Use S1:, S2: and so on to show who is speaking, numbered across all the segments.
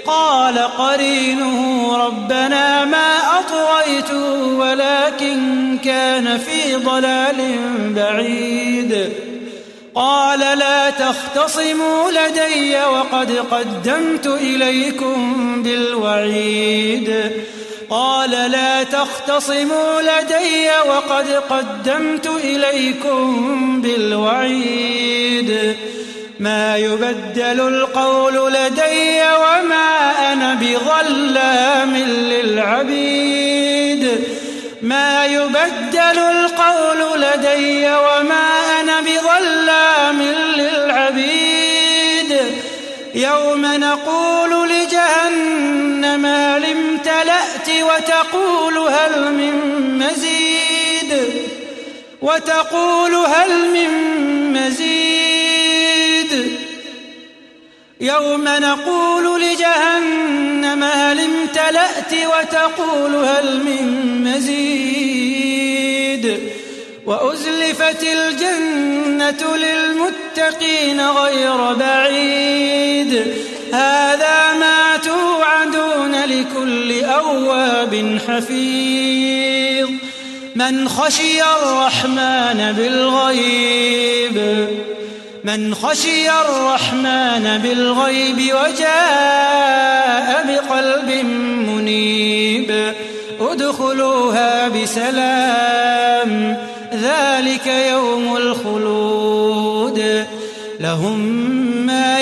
S1: قال قرينه ربنا ما أطغيته ولكن كان في ضلال بعيد. قال لا تختصموا لدي وقد قدمت إليكم بالوعيد. قال لا تختصموا لدي وقد قدمت إليكم بالوعيد. ما يبدل القول لدي وما أنا بظلام للعبيد. ما يبدل القول لدي وما أنا بظلام للعبيد. يوم نقول لجهنم هل امتلأت وتقول هل من مزيد. يوم نقول لجهنم هل امتلأت وتقول هل من مزيد. وأزلفت الجنة للمتقين غير بعيد. هذا ما توعدون لكل أواب حفيظ. من خشي الرحمن بالغيب وجاء بقلب منيب ادخلوها بسلام ذلك يوم الخلود. لهم ما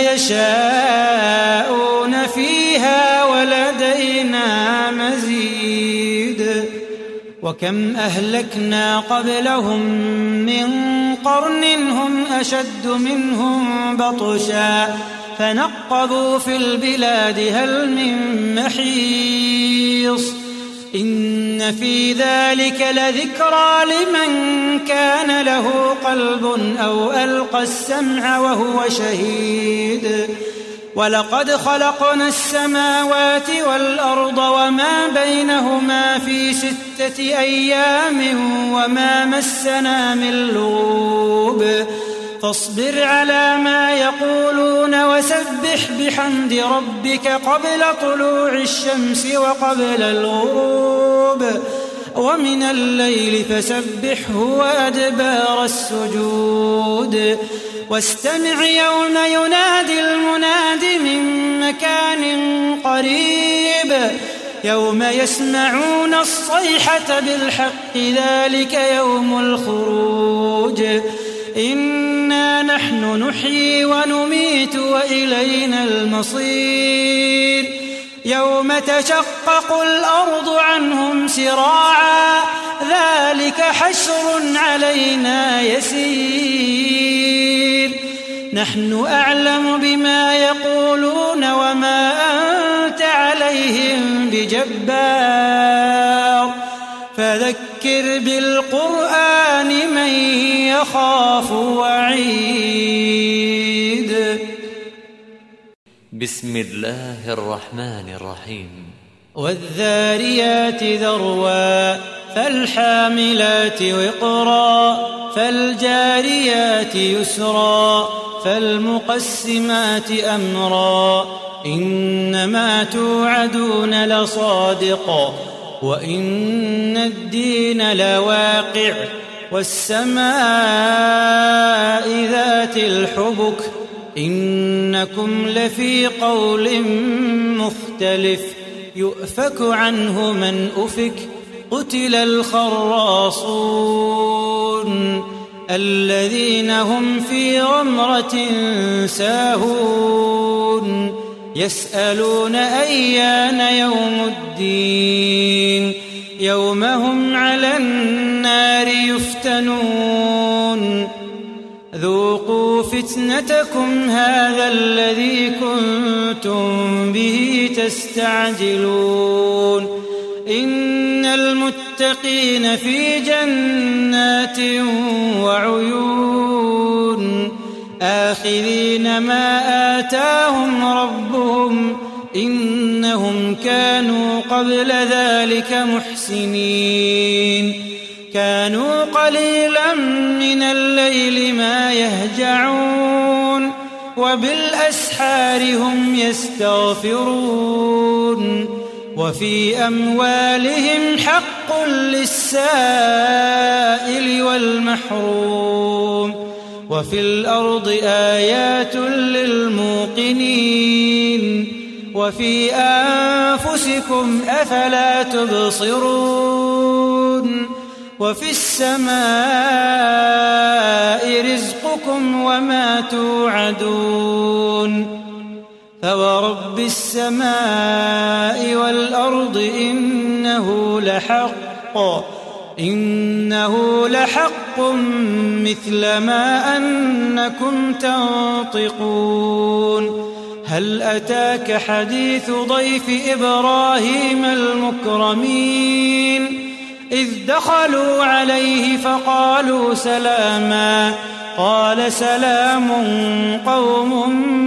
S1: يشاءون فيها ولدينا مزيد. وكم أهلكنا قبلهم من قرن هم أشد منهم بطشا فنقبوا في البلاد هل من محيص. إن في ذلك لذكرى لمن كان له قلب أو ألقى السمع وهو شهيد. ولقد خلقنا السماوات والأرض وما بينهما في 6 أيام وما مسنا من لغوب. فاصبر على ما يقولون وسبح بحمد ربك قبل طلوع الشمس وقبل الغروب ومن الليل فسبحه وأدبار السجود. واستمع يوم ينادي المناد من مكان قريب. يوم يسمعون الصيحة بالحق ذلك يوم الخروج. إنا نحن نحيي ونميت وإلينا المصير. يوم تشقق الأرض عنهم سراعا ذلك حشر علينا يسير. نحن أعلم بما يقولون وما أنت عليهم بجبار. فذكر بالقرآن من يخاف وعيد.
S2: بسم الله الرحمن الرحيم.
S1: والذاريات ذروا فالحاملات وقرا فالجاريات يسرا فالمقسمات أمرا. إنما توعدون لصادق وإن الدين لواقع. والسماء ذات الحبك إنكم لفي قول مختلف. يؤفك عنه من أفك. قتل الخراصون الذين هم في غمرة ساهون. يسألون أيان يوم الدين يوم هم على النار يفتنون. ذوقوا فتنتكم هذا الذي كنتم به تستعجلون. إن المتقين في جنات وعيون آخذين ما آتاهم ربهم إنهم كانوا قبل ذلك محسنين. كانوا قليلا من الليل ما يهجعون وبالأسحار وبالأسحار هم يستغفرون وفي أموالهم حق للسائل والمحروم وفي الأرض آيات للموقنين وفي أنفسكم أفلا تبصرون وفي السماء رزقكم وما توعدون فورب السماء والأرض إنه لحق مثل ما أنكم تنطقون هل أتاك حديث ضيف إبراهيم المكرمين إذ دخلوا عليه فقالوا سلاما قال سلام قوم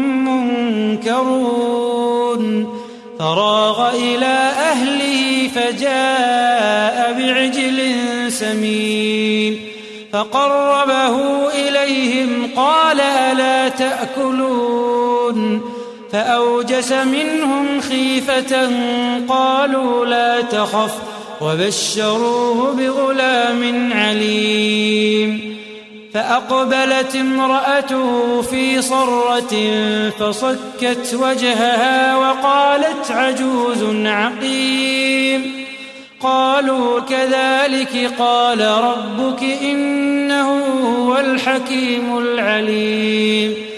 S1: منكرون فراغ إلى أهله فجاء بعجل سمين فقربه إليهم قال ألا تأكلون فأوجس منهم خيفة قالوا لا تخف وبشروه بغلام عليم فأقبلت امرأته في صرة فصكت وجهها وقالت عجوز عقيم قالوا كذلك قال ربك إنه هو الحكيم العليم